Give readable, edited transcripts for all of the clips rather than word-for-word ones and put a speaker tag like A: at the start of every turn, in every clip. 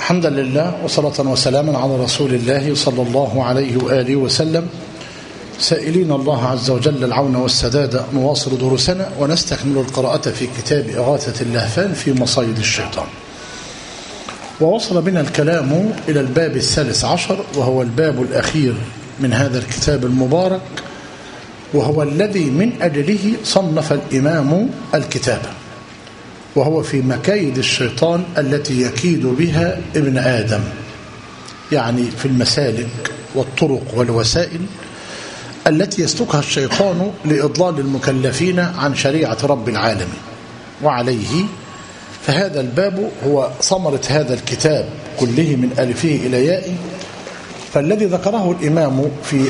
A: حمدا لله وصلاة وسلاما على رسول الله صلى الله عليه وآله وسلم، سائلين الله عز وجل العون والسداد. نواصل دروسنا ونستكمل القراءة في كتاب إغاثة اللهفان في مصايد الشيطان. ووصل بنا الكلام إلى الباب 13، وهو الباب الأخير من هذا الكتاب المبارك، وهو الذي من أجله صنف الإمام الكتابة، وهو في مكايد الشيطان التي يكيد بها ابن آدم، يعني في المسالك والطرق والوسائل التي يسلكها الشيطان لإضلال المكلفين عن شريعة رب العالمين. وعليه فهذا الباب هو ثمرة هذا الكتاب كله من ألفه إلى يائه. فالذي ذكره الإمام في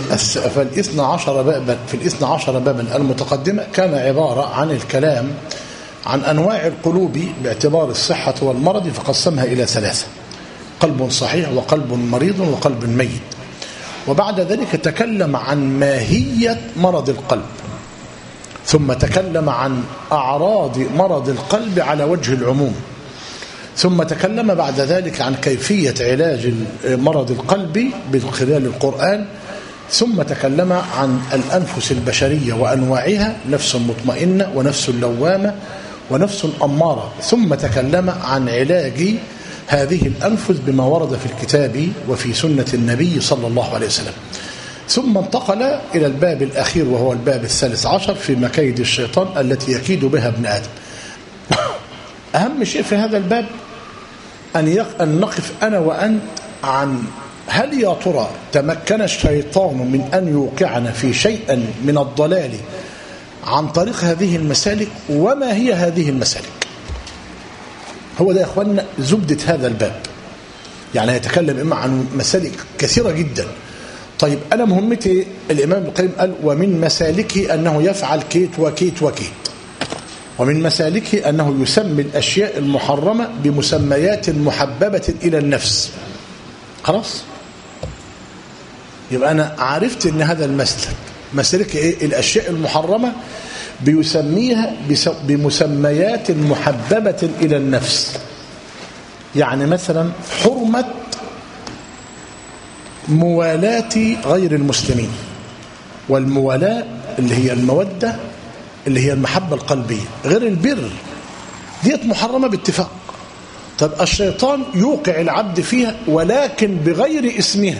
A: 12 بابا المتقدمة كان عبارة عن الكلام عن أنواع القلوب باعتبار الصحة والمرض، فقسمها إلى 3: قلب صحيح وقلب مريض وقلب ميت. وبعد ذلك تكلم عن ماهية مرض القلب، ثم تكلم عن أعراض مرض القلب على وجه العموم، ثم تكلم بعد ذلك عن كيفية علاج مرض القلب من خلال القرآن، ثم تكلم عن الأنفس البشرية وأنواعها: نفس مطمئنة ونفس لوامة ونفس أمارة. ثم تكلم عن علاج هذه الأنفس بما ورد في الكتاب وفي سنة النبي صلى الله عليه وسلم. ثم انتقل إلى الباب الأخير، وهو الباب 13 في مكايد الشيطان التي يكيد بها ابن آدم. أهم شيء في هذا الباب أن نقف أنا وأنت عن هل يا ترى تمكن الشيطان من أن يوقعنا في شيء من الضلال عن طريق هذه المسالك، وما هي هذه المسالك؟ هو ده يا أخواننا زبدة هذا الباب. يعني يتكلم إما عن مسالك كثيرة جدا. طيب أنا مهمتي، الإمام ابن القيم قال: ومن مسالكه أنه يفعل كيت وكيت وكيت. ومن مسالكه أنه يسمي الأشياء المحرمة بمسميات محببة إلى النفس. خلاص؟ يبقى أنا عرفت أن هذا المسلك مسلك إيه؟ الأشياء المحرمة بيسميها بمسميات محببة إلى النفس. يعني مثلا حرمة موالاة غير المسلمين، والموالاة اللي هي المودة اللي هي المحبة القلبية، غير البر ديت محرمة باتفاق. طب الشيطان يوقع العبد فيها ولكن بغير اسمها،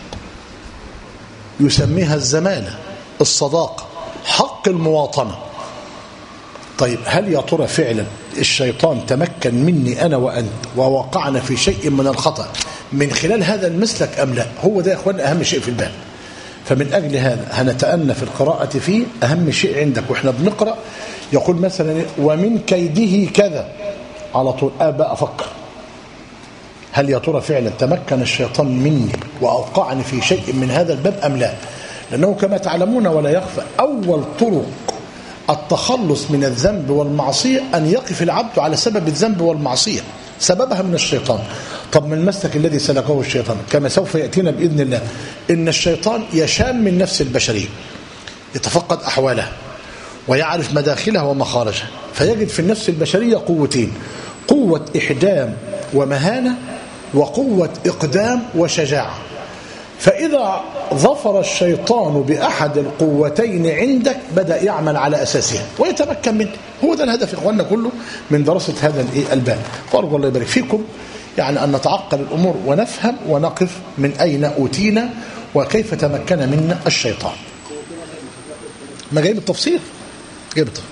A: يسميها الزمالة، الصداقة، حق المواطنة. طيب هل يا ترى فعلا الشيطان تمكن مني أنا وأنت ووقعنا في شيء من الخطأ من خلال هذا المسلك أم لا؟ هو ده يا أخوان أهم شيء في الباب. فمن أجل هذا هنتأنى في القراءة فيه. أهم شيء عندك وإحنا بنقرأ يقول مثلا: ومن كيده كذا، على طول أبقى أفكر هل يا ترى فعلا تمكن الشيطان مني وأوقعني في شيء من هذا الباب أم لا؟ لأنه كما تعلمون ولا يخفى أول طرق التخلص من الذنب والمعصية أن يقف العبد على سبب الذنب والمعصية، سببها من الشيطان. طب من المسلك الذي سلكه الشيطان كما سوف يأتينا بإذن الله، إن الشيطان يشام من نفس البشرية، يتفقد أحوالها ويعرف مداخلها ومخارجها، فيجد في النفس البشرية قوتين: قوة إحدام ومهانة، وقوة إقدام وشجاعة. فإذا ظفر الشيطان بأحد القوتين عندك بدأ يعمل على أساسها ويتمكن منه. هو ده الهدف إخواننا كله من دراسة هذا الباب. فأرجو الله يبارك فيكم يعني أن نتعقل الأمور ونفهم ونقف من أين أوتينا وكيف تمكن منا الشيطان. ما جايب التفسير؟ جايب التفسير.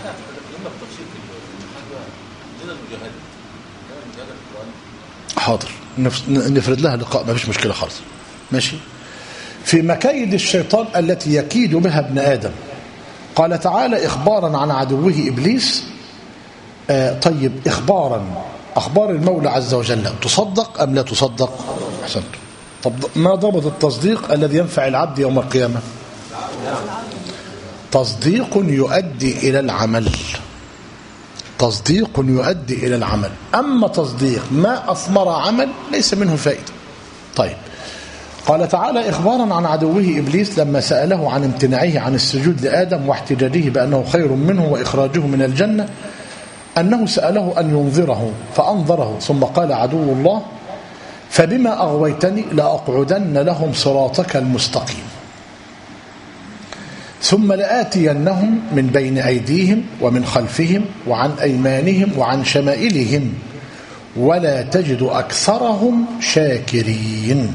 A: حاضر، نفرد لها لقاء، ما فيش مشكلة خالص. ماشي. في مكايد الشيطان التي يكيد بها ابن آدم، قال تعالى إخبارا عن عدوه إبليس. طيب أخبار المولى عز وجل تصدق أم لا تصدق؟ أحسنت. طب ما ضبط التصديق الذي ينفع العبد يوم القيامة؟ تصديق يؤدي إلى العمل. تصديق يؤدي إلى العمل. أما تصديق ما أثمر عمل ليس منه فائدة. طيب قال تعالى إخبارا عن عدوه إبليس لما سأله عن امتناعه عن السجود لآدم واحتجاجه بأنه خير منه وإخراجه من الجنة، أنه سأله أن ينظره فأنظره، ثم قال عدو الله فبما أغويتني لأقعدن لهم صراطك المستقيم ثم لآتينهم من بين أيديهم ومن خلفهم وعن أيمانهم وعن شمائلهم ولا تجد أكثرهم شاكرين.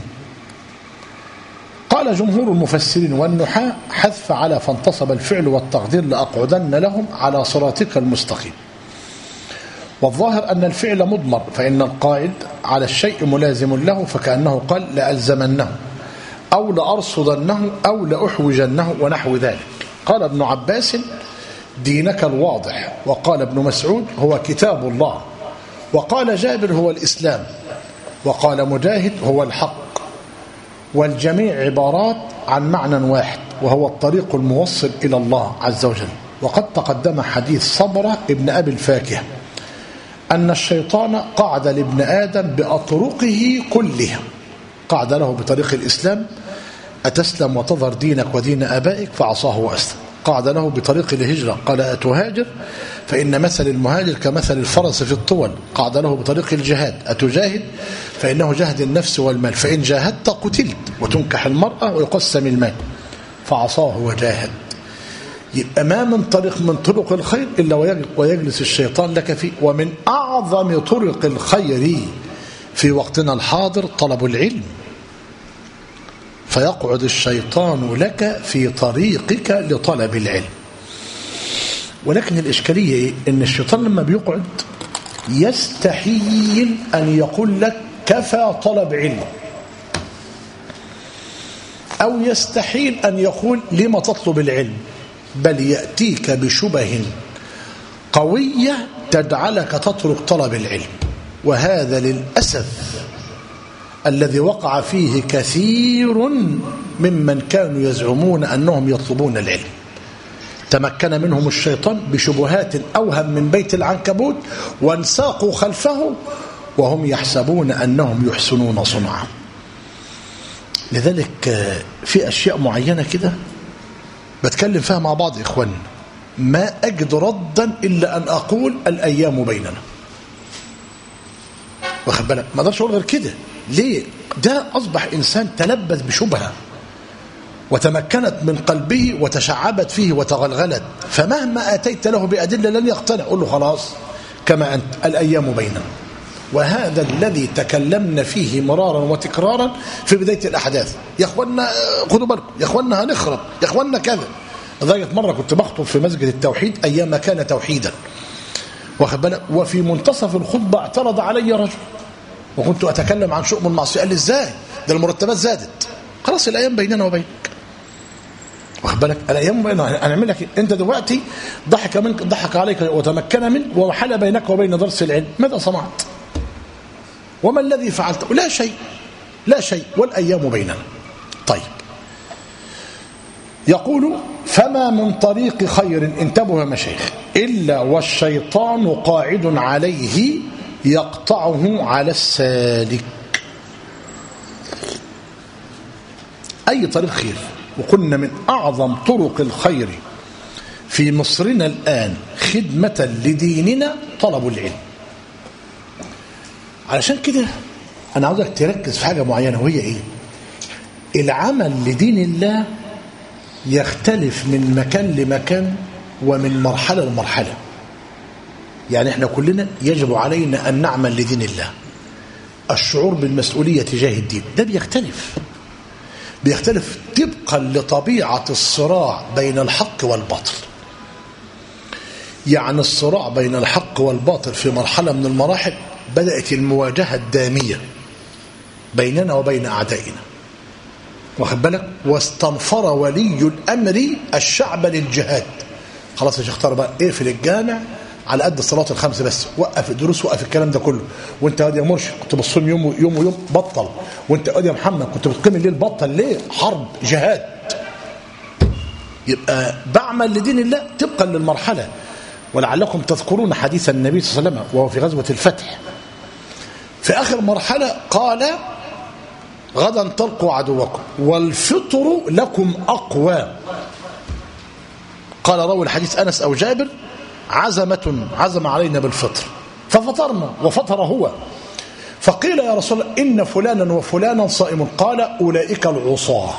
A: قال جمهور المفسرين والنحاة حذف على فانتصب الفعل والتقدير لأقعدن لهم على صراطك المستقيم. والظاهر أن الفعل مضمر فإن القائد على الشيء ملازم له فكأنه قال لألزمنه أو لأرصدنه أو لأحوجنه ونحو ذلك. قال ابن عباس دينك الواضح، وقال ابن مسعود هو كتاب الله، وقال جابر هو الإسلام، وقال مجاهد هو الحق، والجميع عبارات عن معنى واحد وهو الطريق الموصل إلى الله عز وجل. وقد تقدم حديث صبرة ابن أبي الفاكهة أن الشيطان قعد لابن آدم بأطرقه كلها، قعد له بطريق الإسلام أتسلم وتظهر دينك ودين آبائك فعصاه وأسلم. قعد له بطريق الهجرة قال أتهاجر فإن مثل المهاجر كمثل الفرس في الطول. قعد له بطريق الجهاد أتجاهد فإنه جهد النفس والمال فإن جاهدت قتلت وتنكح المرأة ويقسم المال فعصاه وجاهد. يبقى ما من طريق من طرق الخير إلا ويجلس الشيطان لك فيه. ومن أعظم طرق الخير في وقتنا الحاضر طلب العلم، فيقعد الشيطان لك في طريقك لطلب العلم. ولكن الإشكالية إيه؟ إن الشيطان لما بيقعد يستحيل أن يقول لك كفى طلب علم، أو يستحيل أن يقول لما تطلب العلم، بل يأتيك بشبه قوية تجعلك تترك طلب العلم. وهذا للأسف الذي وقع فيه كثير ممن كانوا يزعمون أنهم يطلبون العلم. تمكن منهم الشيطان بشبهات أوهم من بيت العنكبوت وانساقوا خلفه وهم يحسبون أنهم يحسنون صنعا. لذلك في أشياء معينة كده بتكلم فيها مع بعض إخواننا ما أجد ردا إلا أن أقول الأيام بيننا. واخد بالك؟ ما اقدرش اقول غير كده. ليه؟ ده أصبح إنسان تلبس بشبهة وتمكنت من قلبه وتشعبت فيه وتغلغلت، فمهما أتيت له بأدلة لن يقتنع. قل له خلاص كما أنت الأيام بيننا. وهذا الذي تكلمنا فيه مرارا وتكرارا في بداية الأحداث. يا أخوانا خدوا بالكم، يا أخوانا هنخرب، يا أخوانا كذا. لذلك مرة كنت بخطب في مسجد التوحيد أيام كان توحيدا، واخد بالك، وفي منتصف الخطبة اعترض علي رجل وكنت أتكلم عن شؤم المعصية. قال لي إزاي؟ ده المرتبات زادت. خلاص الأيام بيننا وبينك، واخد بالك، الأيام بيننا. هنعمل لك أنت دلوقتي ضحك منك، ضحك عليك وتمكن منك وحل بينك وبين درس العلم، ماذا صنعت؟ وما الذي فعلته؟ لا شيء، لا شيء، والأيام بيننا. طيب، يقول فما من طريق خير، انتبهوا يا مشايخ، إلا والشيطان قاعد عليه يقطعه على السالك. أي طريق خير، وقلنا من أعظم طرق الخير في مصرنا الآن خدمة لديننا طلب العلم. علشان كده أنا عاوزك تركز في حاجة معينة، وهي إيه؟ العمل لدين الله يختلف من مكان لمكان ومن مرحلة لمرحلة. يعني احنا كلنا يجب علينا أن نعمل لدين الله. الشعور بالمسؤولية تجاه الدين ده بيختلف طبقا لطبيعة الصراع بين الحق والباطل. يعني الصراع بين الحق والباطل في مرحلة من المراحل بدأت المواجهة الدامية بيننا وبين أعدائنا، واخد بالك، واستنفر ولي الأمر الشعب للجهاد. خلاص يا شيخ طارق بقى اقفل الجامع على قد الصلاه الخمس بس، وقف الدروس، وقف الكلام ده كله. وانت يا مرشد كنت بتصوم يوم ويوم، بطل. وانت يا محمد كنت بتقيم الليل، بطل. ليه؟ حرب، جهاد. يبقى بعمل لدين الله طبقا للمرحله. ولعلكم تذكرون حديث النبي صلى الله عليه وسلم وهو في غزوه الفتح، في اخر مرحله قال غدا تلقوا عدوكم والفطر لكم اقوى. قال راوي الحديث انس او جابر عزم علينا بالفطر، ففطرنا وفطر هو، فقيل يا رسول الله إن فلانا وفلانا صائم، قال أولئك العصاة.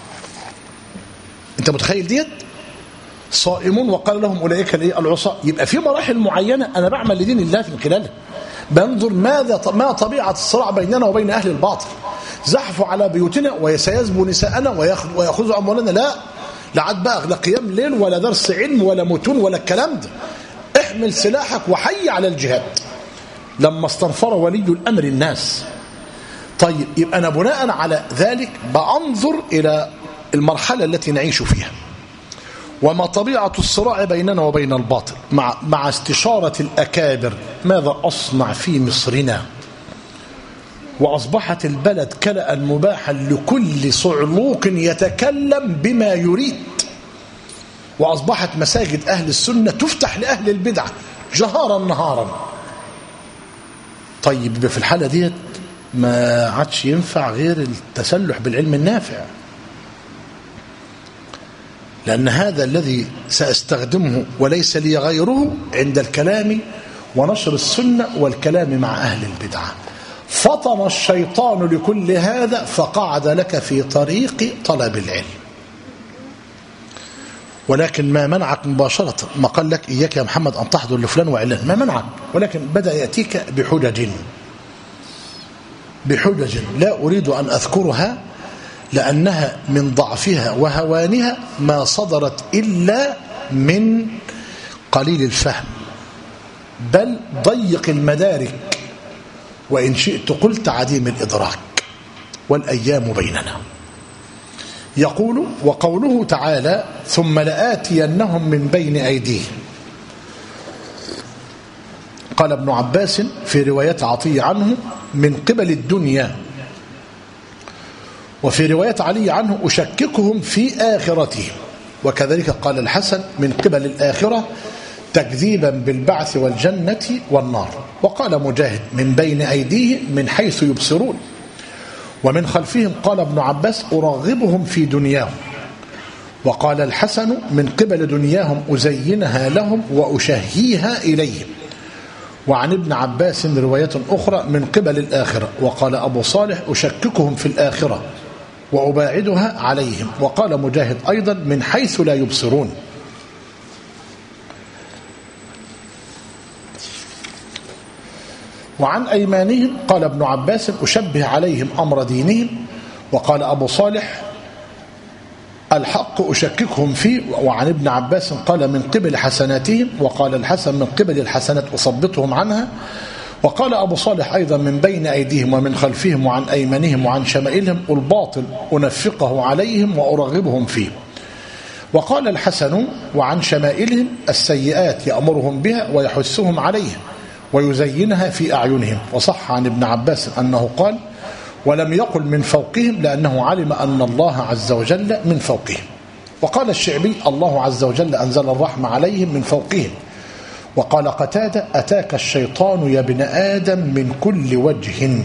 A: أنت متخيل ديت؟ صائمون وقال لهم أولئك العصاة. يبقى في مراحل معينة أنا بعمل لدين الله من خلالها، بنظر ما طبيعة الصراع بيننا وبين أهل الباطل. زحفوا على بيوتنا وسيزبوا نساءنا ويأخذوا أموالنا، لا عاد بقى لا قيام ليل ولا درس علم ولا متون ولا الكلام ده. احمل سلاحك وحي على الجهاد لما استنفر ولي الأمر الناس. طيب يبقى أنا بناء على ذلك بأنظر إلى المرحلة التي نعيش فيها وما طبيعة الصراع بيننا وبين الباطل مع استشارة الأكابر. ماذا أصنع في مصرنا؟ وأصبحت البلد كلأ مباحا لكل صعلوك يتكلم بما يريد، وأصبحت مساجد أهل السنة تفتح لأهل البدعة جهارا نهارا. طيب في الحالة ديت ما عادش ينفع غير التسلح بالعلم النافع، لأن هذا الذي سأستخدمه وليس لي غيره عند الكلام ونشر السنة والكلام مع أهل البدعة. فطن الشيطان لكل هذا فقعد لك في طريق طلب العلم. ولكن ما منعك مباشرة، ما قال لك إياك يا محمد أن تحضر لفلان وعلان، ما منعك، ولكن بدأ يأتيك بحجج لا أريد أن أذكرها لأنها من ضعفها وهوانها ما صدرت إلا من قليل الفهم بل ضيق المدارك، وإن شئت قلت عديم الإدراك، والأيام بيننا. يقول وقوله تعالى ثم لآتينهم من بين أيديهم، قال ابن عباس في رواية عطية عنه من قبل الدنيا، وفي رواية علي عنه أشككهم في آخرتهم، وكذلك قال الحسن من قبل الآخرة تكذيبا بالبعث والجنة والنار. وقال مجاهد من بين أيديهم من حيث يبصرون، ومن خلفهم قال ابن عباس أرغبهم في دنياهم. وقال الحسن من قبل دنياهم أزينها لهم وأشهيها إليهم. وعن ابن عباس رواية أخرى من قبل الآخرة. وقال أبو صالح أشككهم في الآخرة وأباعدها عليهم. وقال مجاهد أيضا من حيث لا يبصرون. وعن أيمانهم قال ابن عباس أشبه عليهم أمر دينهم. وقال أبو صالح الحق أشككهم فيه. وعن ابن عباس قال من قبل حسناتهم. وقال الحسن من قبل الحسنات أصبتهم عنها. وقال أبو صالح أيضا من بين أيديهم ومن خلفهم وعن أيمانهم وعن شمائلهم الباطل أنفقه عليهم وأرغبهم فيه. وقال الحسن وعن شمائلهم السيئات يأمرهم بها ويحثهم عليها ويزينها في أعينهم. وصح عن ابن عباس أنه قال ولم يقل من فوقهم لأنه علم أن الله عز وجل من فوقهم. وقال الشعبي الله عز وجل أنزل الرحمة عليهم من فوقهم. وقال قتادة أتاك الشيطان يا ابن آدم من كل وجه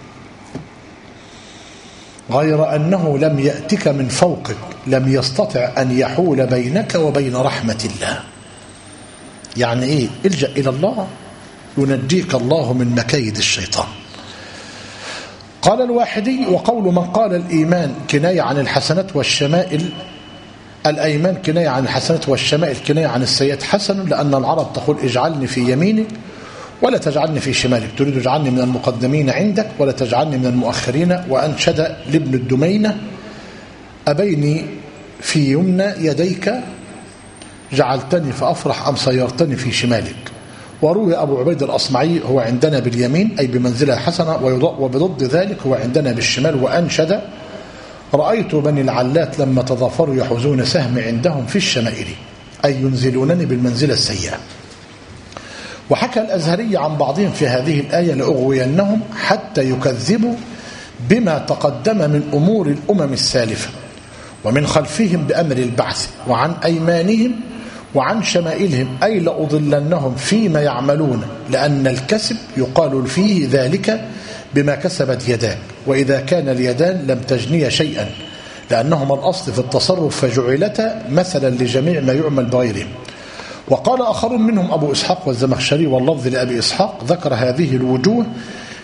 A: غير أنه لم يأتك من فوقك لم يستطع أن يحول بينك وبين رحمة الله. يعني إيه؟ الجأ إلى الله ينجيك الله من مكايد الشيطان. قال الواحدي وقول من قال الإيمان كناية عن الحسنات والشمائل، الأيمان كناية عن الحسنات والشمائل كناية عن السيئات حسن، لأن العرب تقول اجعلني في يمينك ولا تجعلني في شمالك، تريد اجعلني من المقدمين عندك ولا تجعلني من المؤخرين. وأنشد لابن الدمينة أبيني في يمنى يديك جعلتني فأفرح أم صيرتني في شمالك. وروي أبو عبيد الأصمعي هو عندنا باليمين أي بمنزلة حسنة، وبضد ذلك هو عندنا بالشمال. وأنشد رأيت بني العلات لما تظافروا يحوزون سهم عندهم في الشمائل أي ينزلونني بالمنزلة السيئة. وحكى الأزهري عن بعضهم في هذه الآية لأغوينهم حتى يكذبوا بما تقدم من أمور الأمم السالفة ومن خلفهم بأمر البعث وعن أيمانهم وعن شمائلهم أي لأضلنهم فيما يعملون، لأن الكسب يقال فيه ذلك بما كسبت يداك، وإذا كان اليدان لم تجني شيئا لأنهما الأصل في التصرف فجعلتا مثلا لجميع ما يعمل بغيرهم. وقال آخرون منهم أبو إسحاق والزمخشري واللفظ لأبي إسحاق ذكر هذه الوجوه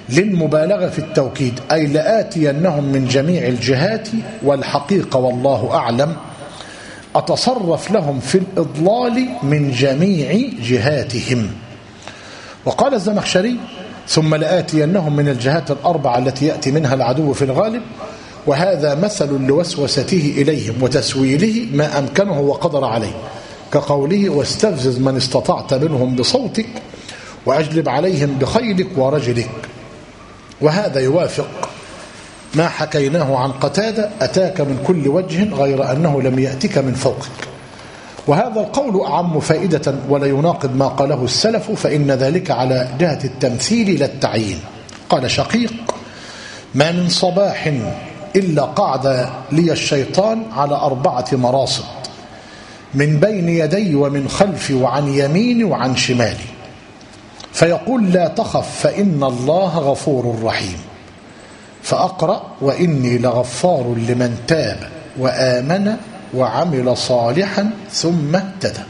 A: للمبالغة في التوكيد، أي لآتينهم من جميع الجهات، والحقيقة والله أعلم أتصرف لهم في الإضلال من جميع جهاتهم. وقال الزمخشري: ثم لآتينهم من الجهات الأربعة التي يأتي منها العدو في الغالب، وهذا مثل لوسوسته إليهم وتسويله ما أمكنه وقدر عليه، كقوله: واستفزز من استطعت منهم بصوتك وأجلب عليهم بخيلك ورجلك. وهذا يوافق ما حكيناه عن قتادة: أتاك من كل وجه غير أنه لم يأتك من فوقك. وهذا القول أعم فائدة ولا يناقض ما قاله السلف، فإن ذلك على جهة التمثيل لا التعيين. قال شقيق: ما من صباح إلا قعد لي الشيطان على 4 مراصد، من بين يدي ومن خلفي وعن يميني وعن شمالي، فيقول: لا تخف فإن الله غفور رحيم. فأقرأ: وإني لغفار لمن تاب وآمن وعمل صالحا ثم اهتدى.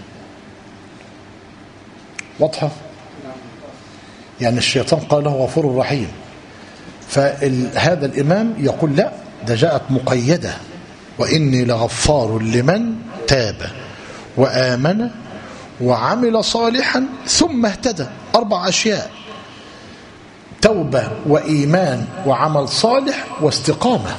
A: واضحة؟ يعني الشيطان قال له غفور رحيم، فهذا الإمام يقول لا، ده جاءت مقيدة: وإني لغفار لمن تاب وآمن وعمل صالحا ثم اهتدى. 4 أشياء: توبة وإيمان وعمل صالح واستقامة.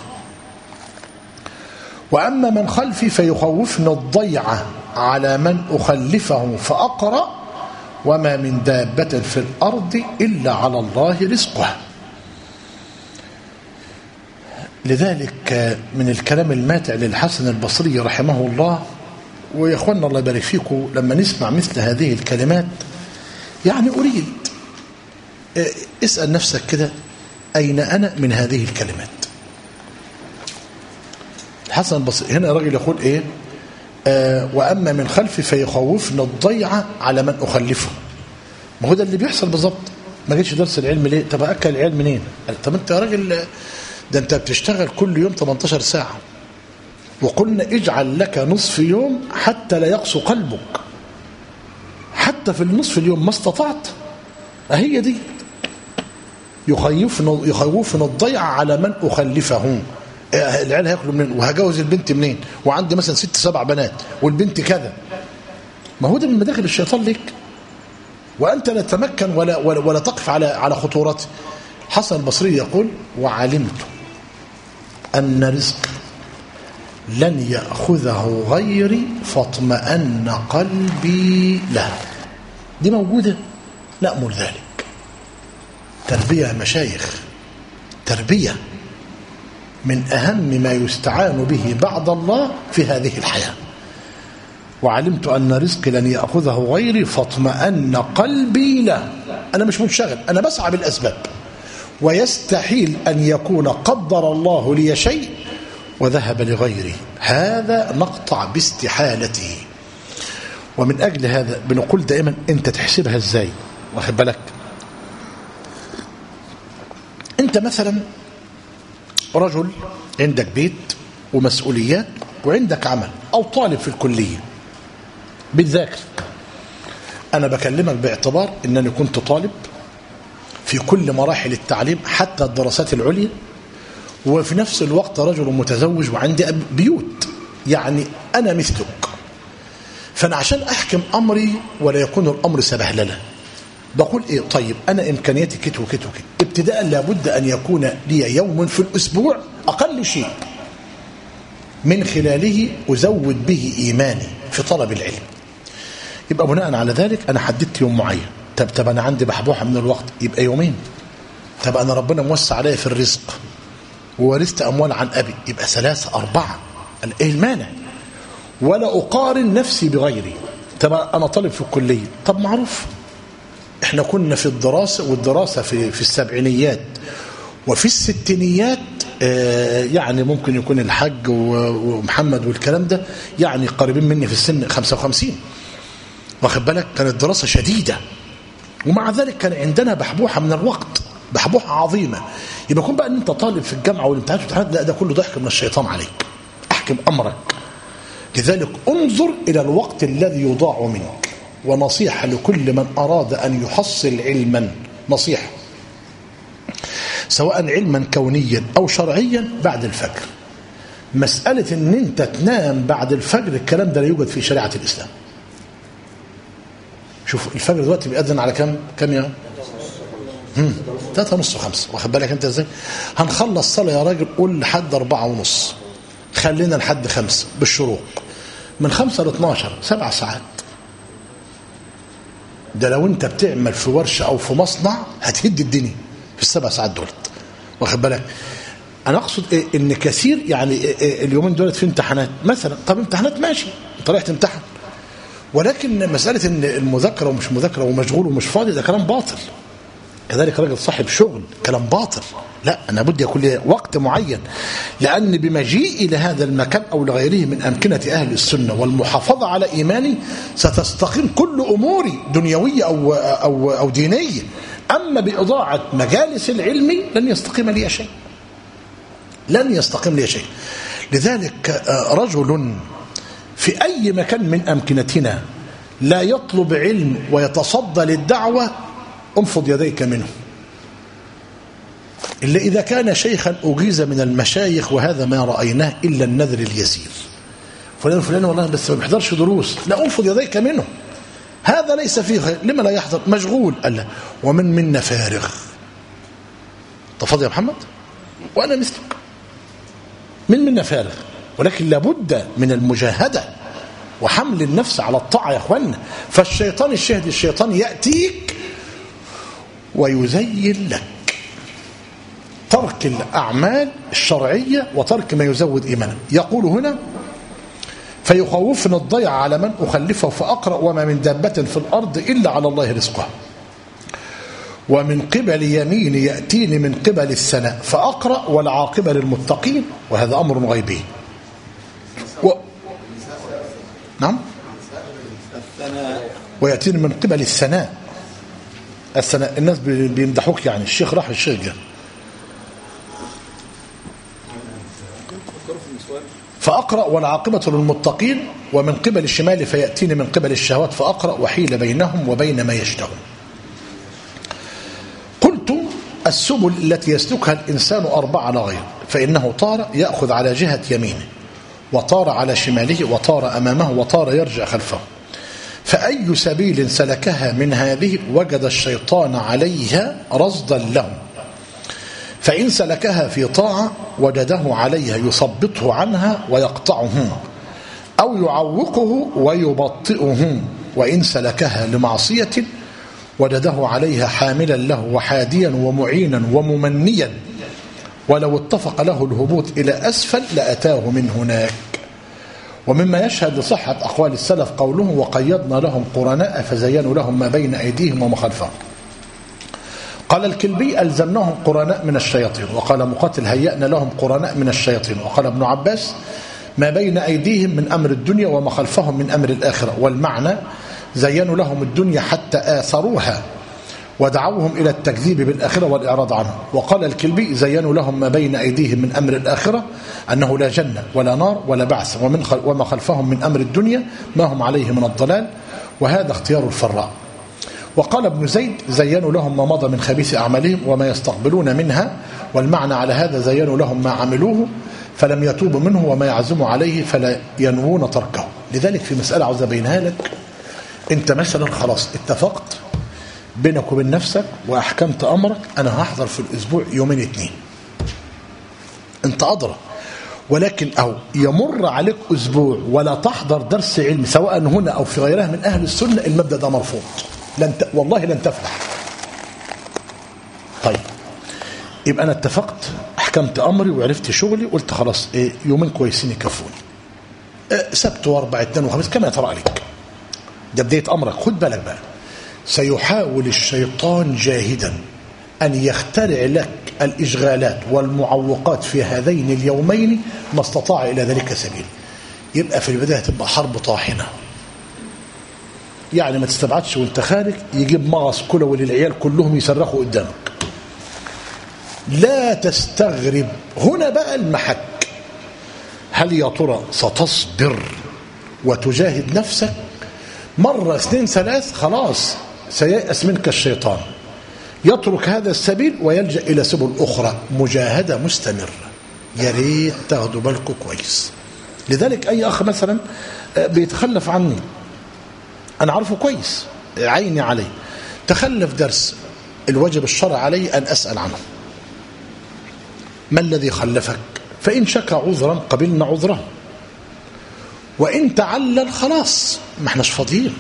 A: وأما من خلفي فيخوفني الضيعة على من أخلفه، فأقرأ: وما من دابة في الأرض إلا على الله رزقها. لذلك من الكلام الماتع للحسن البصري رحمه الله، ويا اخوانا الله يبارك فيكم، لما نسمع مثل هذه الكلمات يعني أريد اسأل نفسك كده: أين أنا من هذه الكلمات؟ الحسن البصري هنا راجل يقول إيه؟ وأما من خلفي فيخوفنا الضيعة على من أخلفه. ما هو ده اللي بيحصل بالظبط. ما جيتش درس العلم ليه؟ طب أكل العلم منين؟ طب أنت يا راجل ده أنت بتشتغل كل يوم 18 ساعة، وقلنا اجعل لك نصف يوم حتى لا يقسو قلبك، حتى في النصف اليوم ما استطعت. هي دي يخوفنا الضيعة على من أخلفه. العيال هياكلوا منين؟ وهجوز البنت منين؟ وعندي مثلا 6 7 بنات والبنت كذا. ما هو ده من مداخل الشيطان لك، وأنت لا تتمكن ولا تقف على خطورته. حسن البصري يقول: وعلمت أن رزق لن يأخذه غيري فاطمأن قلبي له. دي موجودة؟ نأمل ذلك. تربية يا مشايخ، تربية من أهم ما يستعان به بعد الله في هذه الحياة. وعلمت أن رزقي لن يأخذه غيري فاطمأن قلبي له. أنا مش منشغل، أنا بسعى بالأسباب، ويستحيل أن يكون قدر الله لي شيء وذهب لغيره، هذا نقطع باستحالته. ومن أجل هذا بنقول دائما أنت تحسبها إزاي؟ واخد بالك؟ أنت مثلا رجل عندك بيت ومسؤوليات وعندك عمل، أو طالب في الكلية بتذاكر. أنا بكلمك باعتبار أنني كنت طالب في كل مراحل التعليم حتى الدراسات العليا، وفي نفس الوقت رجل متزوج وعندي بيوت، يعني أنا مثلك. فأنا عشان أحكم أمري ولا يكون الأمر سبهللة بقول إيه؟ طيب أنا إمكانياتي كت وكت وكت، ابتداء لابد أن يكون لي يوم في الأسبوع أقل شيء من خلاله أزود به إيماني في طلب العلم. يبقى بناء على ذلك أنا حددت يوم معين. طب أنا عندي بحبوحة من الوقت، يبقى يومين. طب أنا ربنا موسع عليا في الرزق وورثت أموال عن أبي، يبقى 3 4. إيه المانع؟ ولا أقارن نفسي بغيري. طب أنا طالب في الكلية، طب معروف إحنا كنا في الدراسة، والدراسة في السبعينيات وفي الستينيات، يعني ممكن يكون الحج ومحمد والكلام ده يعني قريبين مني في السن 55. واخد بالك؟ كانت دراسة شديدة، ومع ذلك كان عندنا بحبوحة من الوقت، بحبوحة عظيمة. يبقى يكون بقى ان انت طالب في الجامعة والامتحانات، لا ده كله ضحك من الشيطان عليك. احكم امرك. لذلك انظر الى الوقت الذي يضاع منك. ونصيحة لكل من اراد ان يحصل علما، نصيحة: سواء علما كونيا أو شرعيا بعد الفجر. مسألة ان انت تنام بعد الفجر الكلام ده لا يوجد في شريعة الإسلام. شوف الفجر دلوقتي بيأذن على كم يا 3:30 5. واخد بالك انت ازاي؟ هنخلص صلاة يا راجل قول لحد 4:30، خلينا لحد 5 بالشروق، من 5 ل 12 7 ساعات. ده لو انت بتعمل في ورشة او في مصنع هتهد الدنيا في ال7 ساعات دولت. واخد بالك؟ انا اقصد ايه؟ ان كثير يعني اليومين دولت في امتحانات مثلا، طب امتحانات ماشي انت رايح تمتحن، ولكن مسألة ان المذاكرة ومش مذاكرة ومشغول ومش فاضي ده كلام باطل. كذلك راجل صاحب شغل كلام باطل. لا، أنا بدي يكون لي وقت معين، لأن بمجيئي لهذا المكان أو لغيره من أمكنة أهل السنة والمحافظة على إيماني ستستقيم كل أموري دنيوية أو دينية. أما بإضاعة مجالس العلم لن يستقيم لي شيء، لن يستقيم لي شيء. لذلك رجل في أي مكان من أمكنتنا لا يطلب علم ويتصدى للدعوة انفض يديك منه، إلا إذا كان شيخا أجيز من المشايخ، وهذا ما رأيناه إلا النذر اليسير. فلان والله بس ما بيحضرش دروس، لا انفض يديك منه، هذا ليس فيه خير. لما لا يحضر؟ مشغول. ألا ومن منا فارغ. تفضل يا محمد، وأنا مثلك، من منا فارغ، ولكن لابد من المجاهدة وحمل النفس على الطاعة يا أخوانا. فالشيطان الشيطان يأتيك ويزين لك ترك الأعمال الشرعية وترك ما يزود إيمانا. يقول هنا فيخوفني الضيع على من أخلفه فأقرأ وما من دابة في الأرض إلا على الله رزقها ومن قبل يميني يأتيني من قبل السناء فأقرأ والعاقبة للمتقين وهذا أمر غيبي. نعم، ويأتيني من قبل السناء. السناء الناس بيمدحوك، يعني الشيخ راح الشيخ جاء. فأقرأ والعاقبة للمتقين ومن قبل الشمال فيأتيني من قبل الشهوات فأقرأ وحيل بينهم وبين ما يشتهون. قلت السبل التي يسلكها الإنسان 4 على غير، فإنه طار يأخذ على جهة يمينه وطار على شماله وطار أمامه وطار يرجع خلفه، فأي سبيل سلكها من هذه وجد الشيطان عليها رصدا له، فإن سلكها في طاعة وجده عليها يثبطه عنها ويقطعه أو يعوقه ويبطئه، وإن سلكها لمعصية وجده عليها حاملا له وحاديا ومعينا وممنيا، ولو اتفق له الهبوط إلى أسفل لأتاه من هناك. ومما يشهد لصحة أقوال السلف قوله وقيضنا لهم قرناء فزينوا لهم ما بين أيديهم وما خلفهم. قال الكلبي ألزمناهم قرناء من الشياطين، وقال مقاتل هيأنا لهم قرناء من الشياطين، وقال ابن عباس ما بين أيديهم من أمر الدنيا وما خلفهم من أمر الآخرة، والمعنى زينوا لهم الدنيا حتى آثروها ودعوهم إلى التكذيب بالآخرة والإعراض عنه. وقال الكلبي زينوا لهم ما بين أيديهم من أمر الآخرة أنه لا جنة ولا نار ولا بعث، وما خلفهم من أمر الدنيا ما هم عليه من الضلال، وهذا اختيار الفراء. وقال ابن زيد زينوا لهم ما مضى من خبيث أعمالهم وما يستقبلون منها، والمعنى على هذا زينوا لهم ما عملوه فلم يتوبوا منه وما يعزموا عليه فلا ينوون تركه. لذلك في مسألة عاوز أبينها لك، أنت مثلا خلاص اتفقت بينك وبين نفسك وأحكمت أمرك أنا هحضر في الأسبوع 2 أنت أدرى، ولكن أو يمر عليك أسبوع ولا تحضر درس علم سواء هنا أو في غيرها من أهل السنة، المبدأ ده مرفوض، والله لن تفلح. طيب يبقى أنا اتفقت أحكمت أمري وعرفت شغلي، قلت خلاص 2 كويسين يكفوني، سبت واربع 2 وخميس كما يترى عليك، ده بداية أمرك. خد بالك بقى، سيحاول الشيطان جاهدا أن يخترع لك الإشغالات والمعوقات في هذين اليومين ما استطاع إلى ذلك سبيل. يبقى في البداية تبقى حرب طاحنة، يعني ما تستبعدش وانت خارج يجيب مغص كلوي للعيال كلهم يصرخوا قدامك، لا تستغرب. هنا بقى المحك، هل يا ترى ستصبر وتجاهد نفسك مرة 2 3 خلاص سيأس منك الشيطان، يترك هذا السبيل ويلجأ إلى سبل أخرى، مجاهدة مستمرة. يا ريت تاخدوا بالكم كويس. لذلك أي أخ مثلا بيتخلف عني، أنا عارفه كويس، عيني عليه، تخلف درس، الواجب الشرع علي أن أسأل عنه، ما الذي خلفك؟ فإن شكى عذرا قبلنا عذره، وإن تعلل خلاص ما احناش فاضيين.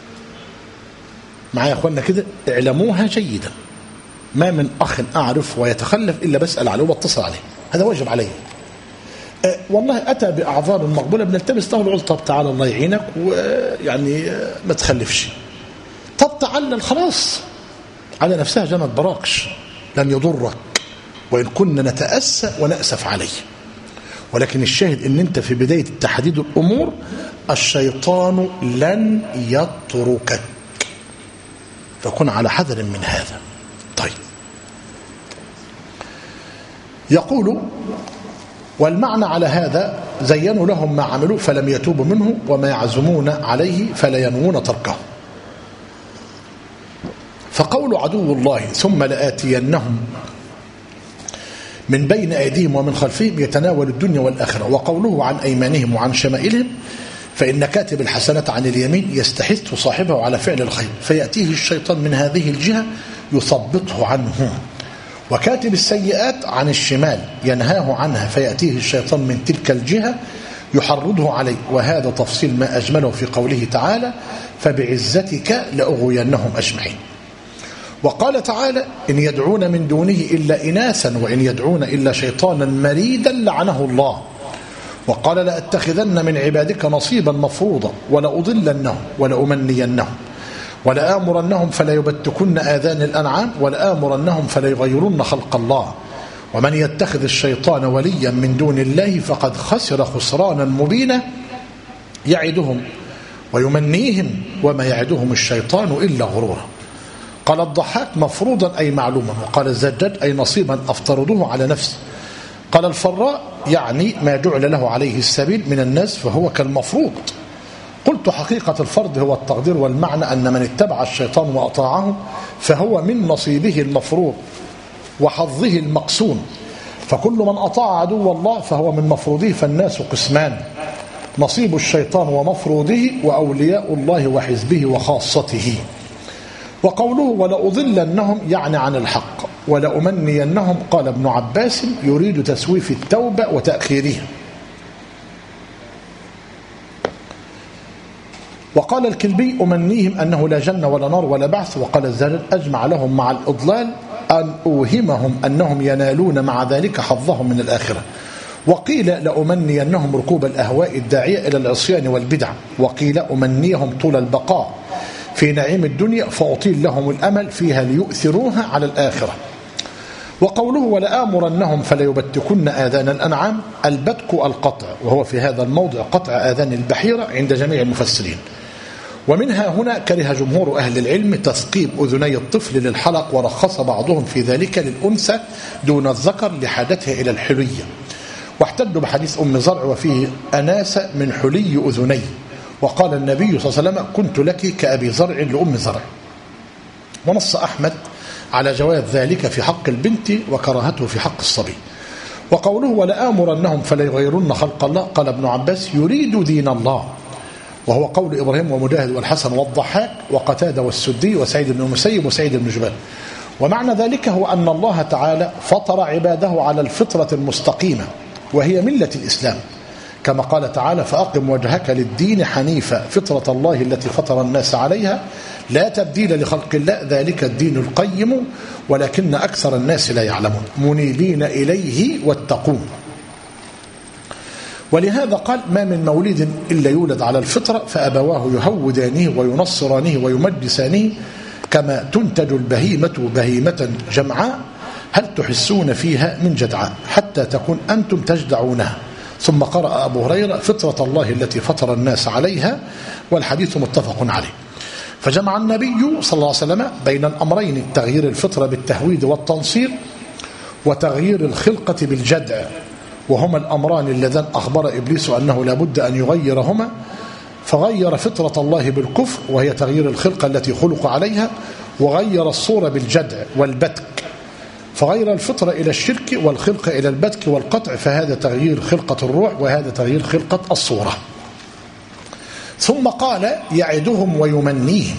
A: معايا يا أخوانا كده، اعلموها جيدا، ما من أخ أعرف ويتخلف إلا بسأل عليه وبتصل عليه، هذا واجب علي. والله أتى بأعذار مقبولة بنلتمس له العذر، طب تعالى الله يعينك ويعني ما تخلفش، طب تعلل خلاص، على نفسها جنت براكش، لن يضرك، وإن كنا نتأسى ونأسف عليه. ولكن الشاهد ان انت في بداية تحديد الأمور الشيطان لن يتركك، فكن على حذر من هذا. طيب، يقول والمعنى على هذا زينوا لهم ما عملوا فلم يتوبوا منه، وما يعزمون عليه فلا ينوون تركه. فقول عدو الله ثم لآتينهم من بين أيديهم ومن خلفهم يتناول الدنيا والآخرة. وقوله عن أيمانهم وعن شمائلهم فإن كاتب الحسنة عن اليمين يستحث صاحبه على فعل الخير فيأتيه الشيطان من هذه الجهة يثبطه عنه، وكاتب السيئات عن الشمال ينهاه عنها فيأتيه الشيطان من تلك الجهة يحرضه عليه. وهذا تفصيل ما أجمله في قوله تعالى فبعزتك لأغوينهم أجمعين. وقال تعالى إن يدعون من دونه إلا إناثا وإن يدعون إلا شيطانا مريدا لعنه الله. وقال لأتخذن من عبادك نصيبا مفروضا ولأضلنهم ولأمنينهم ولآمرنهم فلا يبتكن آذان الأنعام ولآمرنهم فلا يغيرن خلق الله ومن يتخذ الشيطان وليا من دون الله فقد خسر خسرانا مبينا يعدهم ويمنيهم وما يعدهم الشيطان إلا غرورا. قال الضحاك مفروضا أي معلوما، وقال الزجاج أي نصيبا أفترضه على نفسه. قال الفراء يعني ما جعل له عليه السبيل من الناس فهو كالمفروض. قلت حقيقة الفرض هو التقدير، والمعنى أن من اتبع الشيطان وأطاعه فهو من نصيبه المفروض وحظه المقسوم، فكل من أطاع عدو الله فهو من مفروضه. فالناس قسمان، نصيب الشيطان ومفروضه وأولياء الله وحزبه وخاصته. وقوله ولأضلنهم يعني عن الحق ولأمنينهم قال ابن عباس يريد تسويف التوبة وتأخيرها. وقال الكلبي أمنيهم أنه لا جنة ولا نار ولا بعث. وقال الزجاج أجمع لهم مع الإضلال أن أوهمهم أنهم ينالون مع ذلك حظهم من الآخرة. وقيل لأمنينهم ركوب الأهواء الداعية إلى العصيان والبدع. وقيل أمنيهم طول البقاء في نعيم الدنيا فأطيل لهم الأمل فيها ليؤثروها على الآخرة. وقوله ولآمرنهم فلا يبتكن آذان الأنعام البتك القطع، وهو في هذا الموضع قطع آذان البحيرة عند جميع المفسرين. ومنها هنا كره جمهور أهل العلم تثقيب أذني الطفل للحلق، ورخص بعضهم في ذلك للأنثى دون الذكر لحاجتها إلى الحلية. واحتجوا بحديث أم زرع وفيه أناس من حلي أذني. وقال النبي صلى الله عليه وسلم كنت لك كأبي زرع لأم زرع. ونص أحمد على جواز ذلك في حق البنت وكراهته في حق الصبي. وقوله ولآمرنهم فلا يغيرن خلق الله قال ابن عباس يريد دين الله، وهو قول إبراهيم ومجاهد والحسن والضحاك وقتادة والسدي وسعيد بن المسيب وسعيد بن جبال. ومعنى ذلك هو أن الله تعالى فطر عباده على الفطرة المستقيمة وهي ملة الإسلام، كما قال تعالى فأقم وجهك للدين حنيفا فطرة الله التي فطر الناس عليها لا تبديل لخلق الله ذلك الدين القيم ولكن أكثر الناس لا يعلمون منيبين إليه واتقون. ولهذا قال ما من مولد إلا يولد على الفطرة فأبواه يهودانه وينصرانه ويمجسانه كما تنتج البهيمة بهيمة جمعاء هل تحسون فيها من جدعاء حتى تكون أنتم تجدعونها. ثم قرأ أبو هريرة فطرة الله التي فطر الناس عليها، والحديث متفق عليه. فجمع النبي صلى الله عليه وسلم بين الأمرين تغيير الفطرة بالتهويد والتنصير وتغيير الخلقة بالجدع، وهما الأمران اللذان أخبر إبليس أنه لا بد أن يغيرهما، فغير فطرة الله بالكفر وهي تغيير الخلقة التي خلق عليها، وغير الصورة بالجدع والبتك، فغير الفطرة إلى الشرك والخلقة إلى البتك والقطع، فهذا تغيير خلقة الروح وهذا تغيير خلقة الصورة. ثم قال يعدهم ويمنيهم،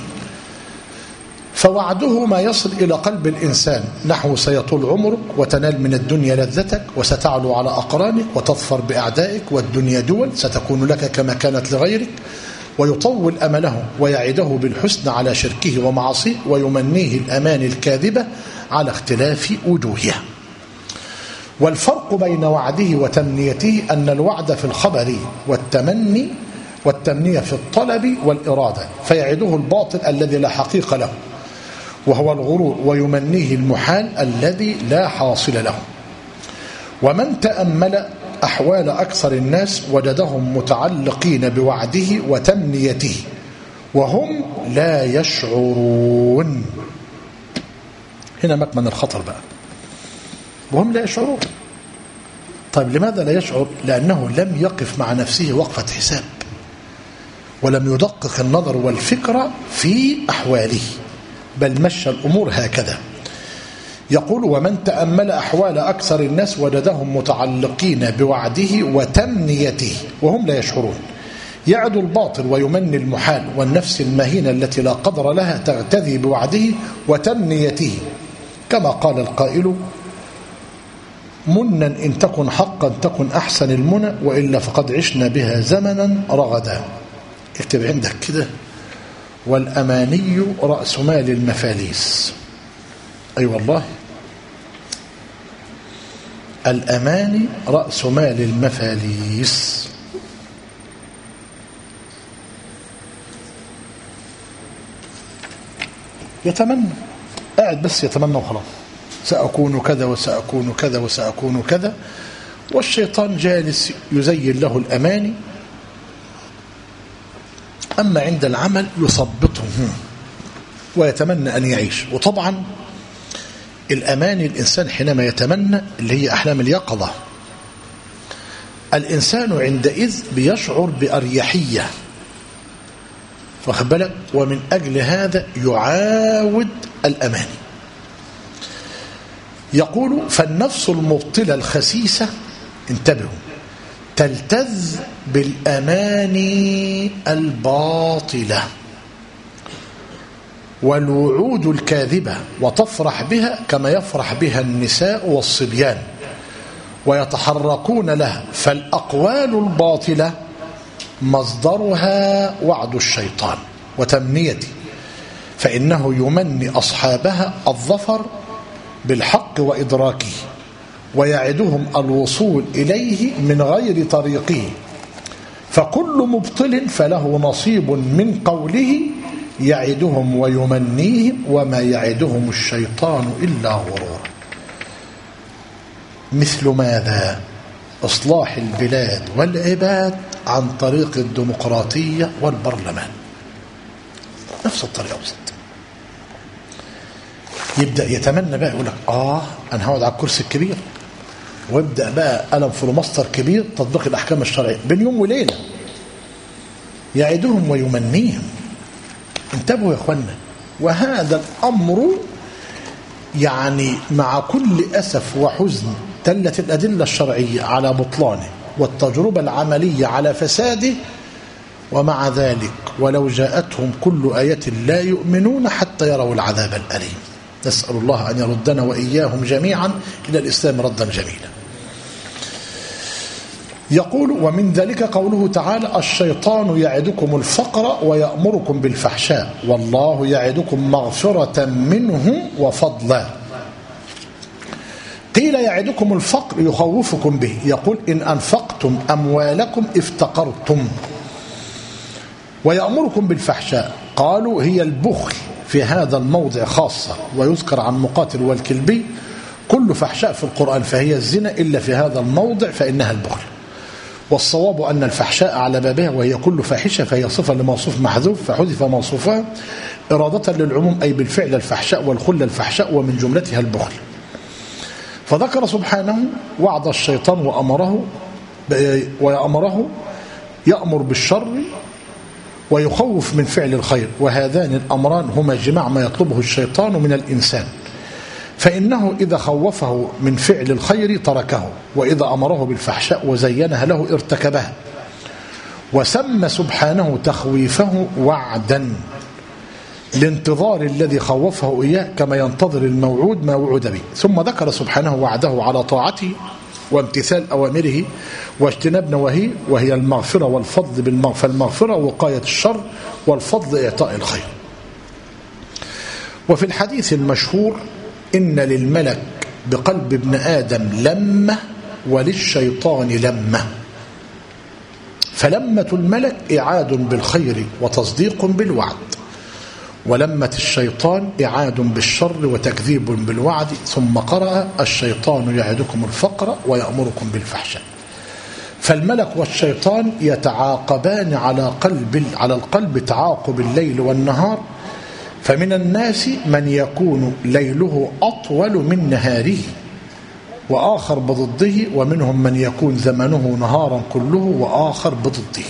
A: فوعده ما يصل إلى قلب الإنسان نحو سيطول عمرك وتنال من الدنيا لذتك وستعلو على أقرانك وتظفر بأعدائك والدنيا دول ستكون لك كما كانت لغيرك، ويطول أمله ويعده بالحسن على شركه ومعاصيه ويمنيه الأمان الكاذبة على اختلاف وجوهها. والفرق بين وعده وتمنيته أن الوعد في الخبر والتمنية في الطلب والإرادة، فيعده الباطل الذي لا حقيقة له وهو الغرور، ويمنيه المحال الذي لا حاصل له. ومن تأمل أحوال أكثر الناس وجدهم متعلقين بوعده وتمنيته وهم لا يشعرون. هنا مكمن الخطر بقى، وهم لا يشعرون. طيب لماذا لا يشعر؟ لأنه لم يقف مع نفسه وقفة حساب ولم يدقق النظر والفكرة في أحواله، بل مشى الأمور هكذا. يقول ومن تأمل أحوال أكثر الناس وجدهم متعلقين بوعده وتمنيته وهم لا يشعرون. يعد الباطل ويمني المحال، والنفس المهينة التي لا قدر لها تغتذي بوعده وتمنيته، كما قال القائل منا إن تكن حقا تكن أحسن المنى وإلا فقد عشنا بها زمنا رغدا. اكتب عندك كده والأماني رأس مال المفاليس. أي والله الأماني رأس مال المفاليس. يتمنى، قاعد بس يتمنى وخلاص، سأكون كذا وسأكون كذا وسأكون كذا، والشيطان جالس يزين له الأماني، أما عند العمل يثبطه ويتمنى أن يعيش. وطبعا الأماني الإنسان حينما يتمنى اللي هي أحلام اليقظة، الإنسان عندئذ بيشعر بأريحية، فاخد بالك، ومن أجل هذا يعاود الأماني. يقول فالنفس المبطلة الخسيسة انتبهوا تلتذ بالأماني الباطلة والوعود الكاذبة وتفرح بها كما يفرح بها النساء والصبيان ويتحركون لها. فالأقوال الباطلة مصدرها وعد الشيطان وتمنيته، فإنه يمني أصحابها الظفر بالحق وإدراكه ويعدهم الوصول إليه من غير طريقه، فكل مبطل فله نصيب من قوله يعدهم ويمنيهم وما يعدهم الشيطان إلا غرورا. مثل ماذا؟ إصلاح البلاد والعباد عن طريق الديمقراطية والبرلمان، نفس الطريقة بالضبط. يبدأ يتمنى بقى، يقول لك أنا هقعد على الكرسي الكبير، ويبدأ بقى قلم فلوماستر كبير تطبيق الأحكام الشرعية بين يوم وليلة. يعدهم ويمنيهم. انتبهوا يا اخوانا، وهذا الأمر يعني مع كل أسف وحزن دلت الأدلة الشرعية على بطلانه والتجربة العملية على فساده، ومع ذلك ولو جاءتهم كل آية لا يؤمنون حتى يروا العذاب الأليم. نسأل الله أن يردنا وإياهم جميعا إلى الإسلام ردا جميلا. يقول ومن ذلك قوله تعالى الشيطان يعدكم الفقر ويأمركم بالفحشاء والله يعدكم مغفرة منه وفضلا. قيل يعدكم الفقر يخوفكم به، يقول إن أنفقتم أموالكم افتقرتم. ويأمركم بالفحشاء قالوا هي البخل في هذا الموضع خاصة، ويذكر عن مقاتل والكلبي كل فحشاء في القرآن فهي الزنا إلا في هذا الموضع فإنها البخل. والصواب أن الفحشاء على بابها وهي كل فاحشة فهي صفة لموصوف محذوف فحذف موصوفها إرادة للعموم، أي بالفعل الفحشاء والخل الفحشاء ومن جملتها البخل. فذكر سبحانه وعد الشيطان وأمره يأمر بالشر ويخوف من فعل الخير، وهذان الأمران هما جماع ما يطلبه الشيطان من الإنسان، فإنه إذا خوفه من فعل الخير تركه، وإذا أمره بالفحشاء وزينها له ارتكبها. وسمى سبحانه تخويفه وعدا لانتظار الذي خوفه إياه، كما ينتظر الموعود ما وعد به. ثم ذكر سبحانه وعده على طاعته وامتثال أوامره واجتناب نواهيه، وهي المغفرة والفضل فالمغفرة وقاية الشر، والفضل إعطاء الخير. وفي الحديث المشهور: إن للملك بقلب ابن آدم لمة وللشيطان لمة، فلمة الملك إعاد بالخير وتصديق بالوعد، ولمة الشيطان إعاد بالشر وتكذيب بالوعد. ثم قرأ: الشيطان يعدكم الفقر ويأمركم بالفحشاء. فالملك والشيطان يتعاقبان على القلب تعاقب الليل والنهار، فمن الناس من يكون ليله أطول من نهاره وآخر بضده، ومنهم من يكون زمنه نهارا كله وآخر بضده.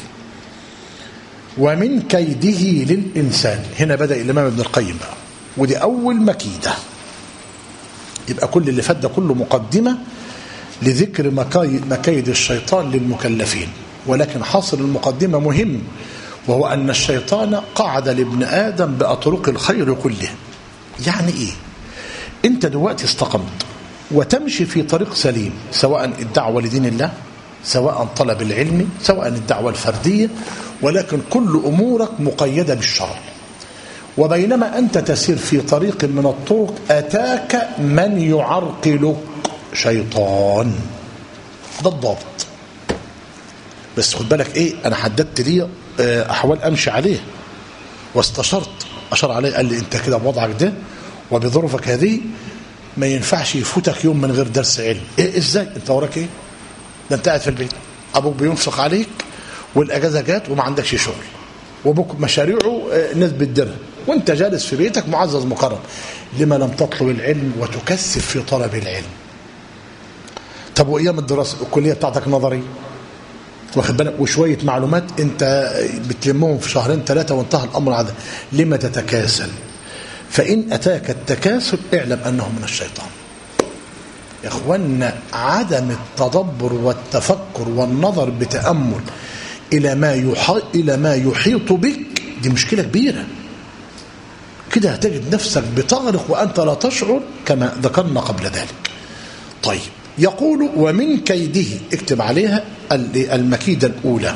A: ومن كيده للإنسان، هنا بدأ الإمام ابن القيم بقى، ودي أول مكيدة. يبقى كل اللي فات ده كله مقدمة لذكر مكايد الشيطان للمكلفين، ولكن حاصل المقدمة مهم، وهو أن الشيطان قعد لابن آدم بأطرق الخير كله. يعني إيه؟ أنت دلوقتي استقمت وتمشي في طريق سليم، سواء الدعوة لدين الله، سواء طلب العلم، سواء الدعوة الفردية، ولكن كل أمورك مقيدة بالشرع. وبينما أنت تسير في طريق من الطرق أتاك من يعرقلك، شيطان. ده الضابط. بس خد بالك إيه، أنا حددت لي أحوال أمشي عليه واستشرت، أشار عليه قال لي أنت كده بوضعك ده وبظروفك هذه ما ينفعش يفوتك يوم من غير درس علم. إيه إزاي؟ أنت وراك إيه؟ ده أنت قاعد في البيت، أبوك بينفق عليك والأجازة جات وما عندكش شغل، وأبوك مشاريعه نسبة درهم، وأنت جالس في بيتك معزز مكرم. لما لم تطلب العلم وتكثف في طلب العلم؟ طب وأيام الدراسة الكلية بتاعتك نظري، واخد بالك، وشوية معلومات أنت بتلمهم في شهرين ثلاثة وانتهى الأمر على ده. لما تتكاسل؟ فإن أتاك التكاسل اعلم أنه من الشيطان. يا أخوانا، عدم التدبر والتفكر والنظر بتأمل إلى ما يحيط بك دي مشكلة كبيرة. كده هتجد نفسك بتغرق وأنت لا تشعر، كما ذكرنا قبل ذلك. طيب، يقول: ومن كيده، اكتب عليها المكيدة الأولى،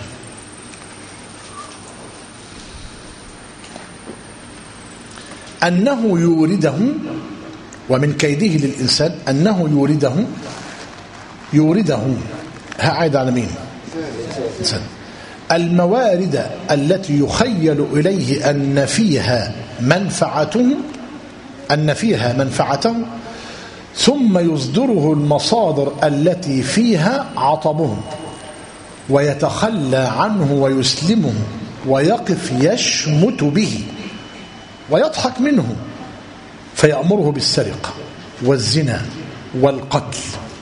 A: أنه يورده، ومن كيده للإنسان أنه يورده عائد على مين؟ إنسان. الموارد التي يخيل إليه أن فيها منفعته، ثم يصدره المصادر التي فيها عطبه، ويتخلى عنه ويسلمه، ويقف يشمت به ويضحك منه، فيأمره بالسرقة والزنا والقتل،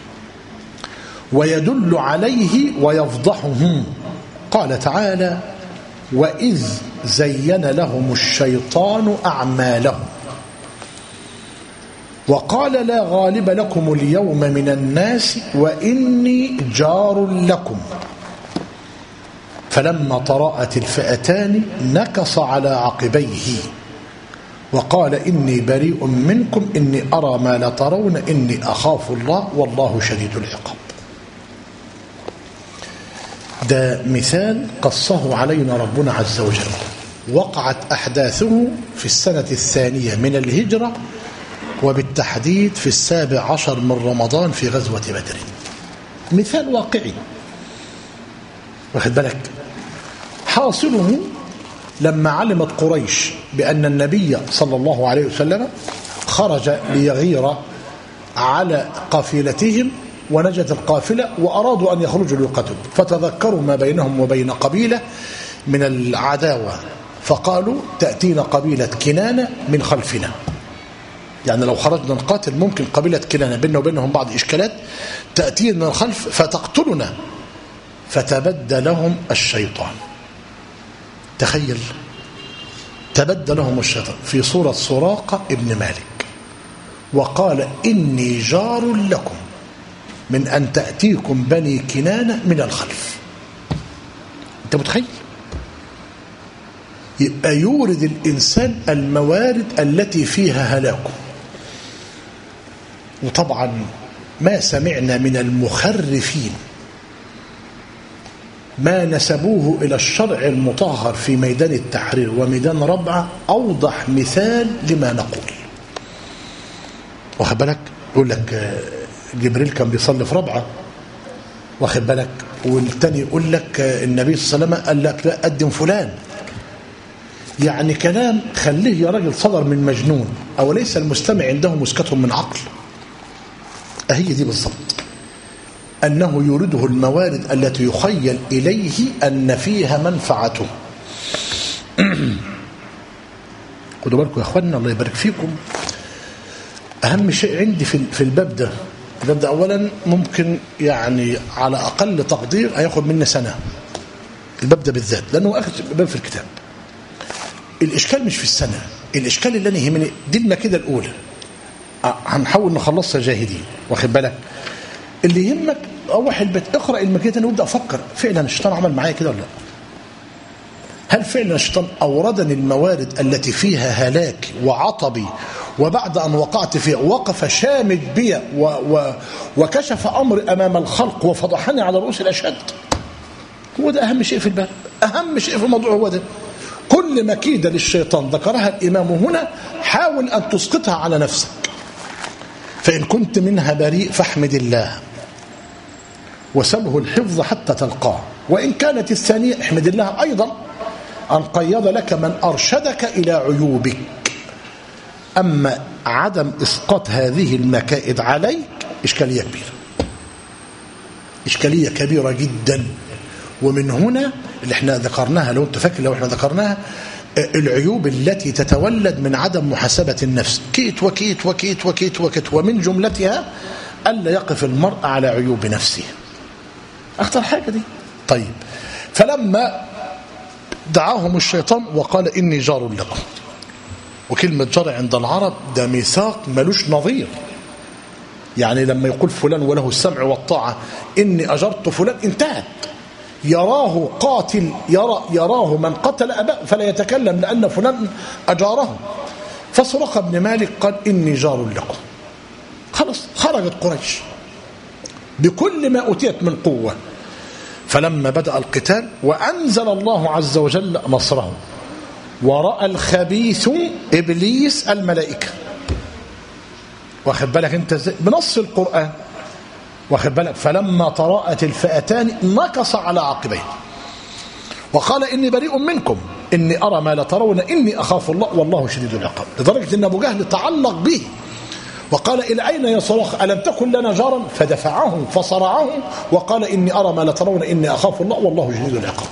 A: ويدل عليه ويفضحه. قال تعالى: وإذ زين لهم الشيطان أعمالهم وقال لا غالب لكم اليوم من الناس وإني جار لكم، فلما تراءت الفئتان نكص على عقبيه وقال إني بريء منكم إني أرى ما لا ترون إني أخاف الله والله شديد العقاب. ده مثال قصه علينا ربنا عز وجل، وقعت أحداثه في السنة الثانية من الهجرة، وبالتحديد في 17 من رمضان في غزوة بدر. مثال واقعي، واخد بالك. حاصله لما علمت قريش بأن النبي صلى الله عليه وسلم خرج ليغير على قافلتهم، ونجت القافلة وأرادوا أن يخرجوا ليقتلوا، فتذكروا ما بينهم وبين قبيلة من العداوة، فقالوا تأتينا قبيلة كنانة من خلفنا، يعني لو خرجنا نقاتل ممكن قبيلة كنانة بيننا وبينهم بعض إشكالات تأتينا من الخلف فتقتلنا، فتبدى لهم الشيطان. تخيل، تبدى لهم الشيطان في صورة سراقة ابن مالك وقال إني جار لكم من أن تأتيكم بني كنانة من الخلف. أنت متخيل؟ يبقى يورد الإنسان الموارد التي فيها هلاكه. وطبعا ما سمعنا من المخرفين ما نسبوه إلى الشرع المطهر في ميدان التحرير وميدان ربعة أوضح مثال لما نقول. واخد بالك؟ يقول لك جبريل كان بيصلي في ربعة، واخد بالك؟ والتاني يقول لك النبي صلى الله عليه وسلم قال لك لا قدم فلان. يعني كلام خليه يا راجل صدر من مجنون. أو ليس المستمع عنده مسكتهم من عقل؟ هي دي بالضبط، أنه يورده الموارد التي يخيل إليه أن فيها منفعته. خدوا بالكم يا أخوانا، الله يبارك فيكم. أهم شيء عندي في الباب ده أولا ممكن يعني على أقل تقدير هياخد مني سنة الباب ده بالذات، لأنه آخر باب في الكتاب. الإشكال مش في السنة، الإشكال اللي أنا يهمني دي المكيدة الأولى هنحاول نخلصها جاهدين، واخد بالك؟ اللي يهمك أول البيت اقرأ المكيدة وابدأ أفكر فعلا الشيطان عمل معايا كده ولا لا؟ هل فعلا الشيطان أوردني الموارد التي فيها هلاكي وعطبي، وبعد أن وقعت فيها وقف شامت بي وكشف أمر أمام الخلق وفضحني على رؤوس الأشهاد؟ هو ده أهم شيء في الباب، أهم شيء في الموضوع هو ده. كل مكيدة للشيطان ذكرها الإمام هنا حاول أن تسقطها على نفسك. فإن كنت منها بريء فاحمد الله وسله الحفظ حتى تلقاه. وإن كانت الثانية احمد الله أيضا أن قيض لك من أرشدك إلى عيوبك. أما عدم إسقاط هذه المكائد عليك إشكالية كبيرة، إشكالية كبيرة جدا. ومن هنا اللي احنا ذكرناها، لو انت فاكر لو احنا ذكرناها، العيوب التي تتولد من عدم محاسبة النفس، كيت وكيت وكيت وكيت وكيت، ومن جملتها ألا يقف المرء على عيوب نفسه. أخطر حاجة دي. طيب، فلما دعاهم الشيطان وقال إني جار لكم، وكلمة جار عند العرب ده ميثاق ملوش نظير. يعني لما يقول فلان وله السمع والطاعة إني أجرت فلان انتهت. يراه قاتل، يراه من قتل أباه فلا يتكلم لأن فلان أجاره. فسرق بن مالك قال إني جار لكم. خلاص خرجت قريش بكل ما أوتيت من قوة. فلما بدأ القتال وأنزل الله عز وجل نصره، ورأى الخبيث إبليس الملائكة. واخد بالك انت ازاي بنص القرآن؟ واخد بالك؟ فلما تراءت الفئتان نكص على عقبيه وقال إني بريء منكم إني أرى ما لا ترون إني أخاف الله والله شديد العقاب. لدرجة أن أبو جهل تعلق به وقال إلى أين يا صراخ ألم تكن لنا جارا؟ فدفعهم فصرعهم وقال إني أرى ما لا ترون إني أخاف الله والله شديد العقاب.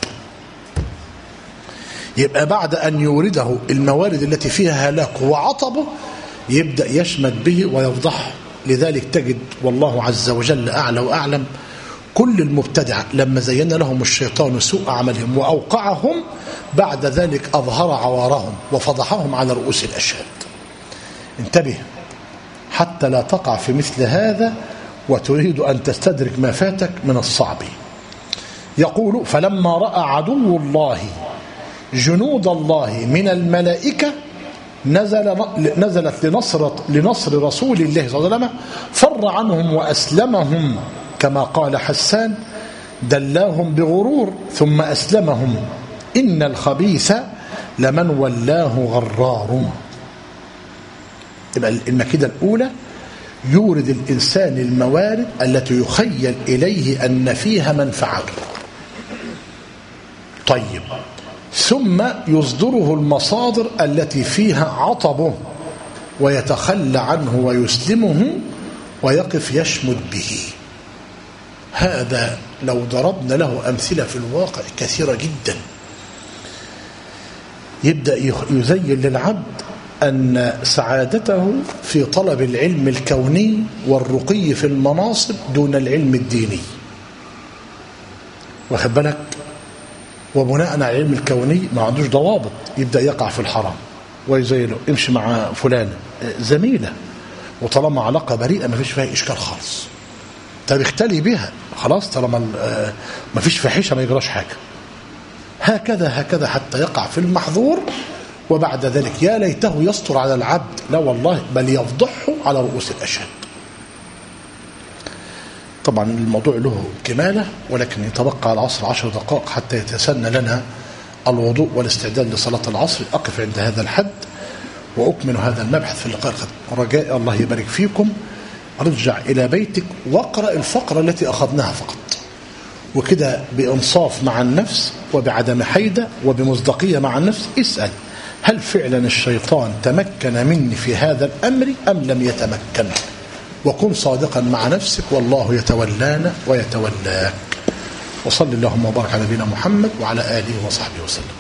A: يبقى بعد أن يورده الموارد التي فيها هلاك وعطبه يبدأ يشمت به ويفضحه. لذلك تجد والله عز وجل أعلى وأعلم كل المبتدعة لما زين لهم الشيطان سوء عملهم وأوقعهم بعد ذلك أظهر عوارهم وفضحهم على رؤوس الأشهاد. انتبه حتى لا تقع في مثل هذا وتريد أن تستدرك ما فاتك من الصعب. يقول فلما رأى عدو الله جنود الله من الملائكة نزلت لنصر رسول الله صلى الله عليه وسلم فر عنهم وأسلمهم كما قال حسان دلاهم بغرور ثم أسلمهم إن الخبيث لمن ولاه غرار. يبقى المكيدة الأولى يورد الإنسان الموارد التي يخيل إليه أن فيها منفعته. طيب، ثم يصدره المصادر التي فيها عطبه ويتخلى عنه ويسلمه ويقف يشمت به. هذا لو ضربنا له أمثلة في الواقع كثيرة جدا يبدأ يزين للعبد أن سعادته في طلب العلم الكوني والرقي في المناصب دون العلم الديني. واخد بالك؟ وبناء على العلم الكوني ما عندوش ضوابط، يبدأ يقع في الحرام. ويزيله امشي مع فلانة زميلة وطالما علاقة بريئة ما فيش فيها إشكال خالص، طب اختلي بها خلاص، طالما ما فيش فاحشة ما يجراش حاجة. هكذا حتى يقع في المحظور، وبعد ذلك يا ليته يستر على العبد، لا والله بل يفضحه على رؤوس الأشهاد. طبعا الموضوع له كمالة، ولكن يتبقى العصر 10 دقائق حتى يتسنى لنا الوضوء والاستعداد لصلاة العصر. أقف عند هذا الحد وأكمل هذا المبحث في اللقاء القادم. رجاء الله يبارك فيكم ارجع إلى بيتك واقرأ الفقرة التي أخذناها فقط، وكده بإنصاف مع النفس وبعدم حيدة وبمصداقية مع النفس اسأل هل فعلا الشيطان تمكن مني في هذا الأمر أم لم يتمكن، وكن صادقا مع نفسك والله يتولانا ويتولاك. وصل اللهم وبارك على نبينا محمد وعلى آله وصحبه وسلم.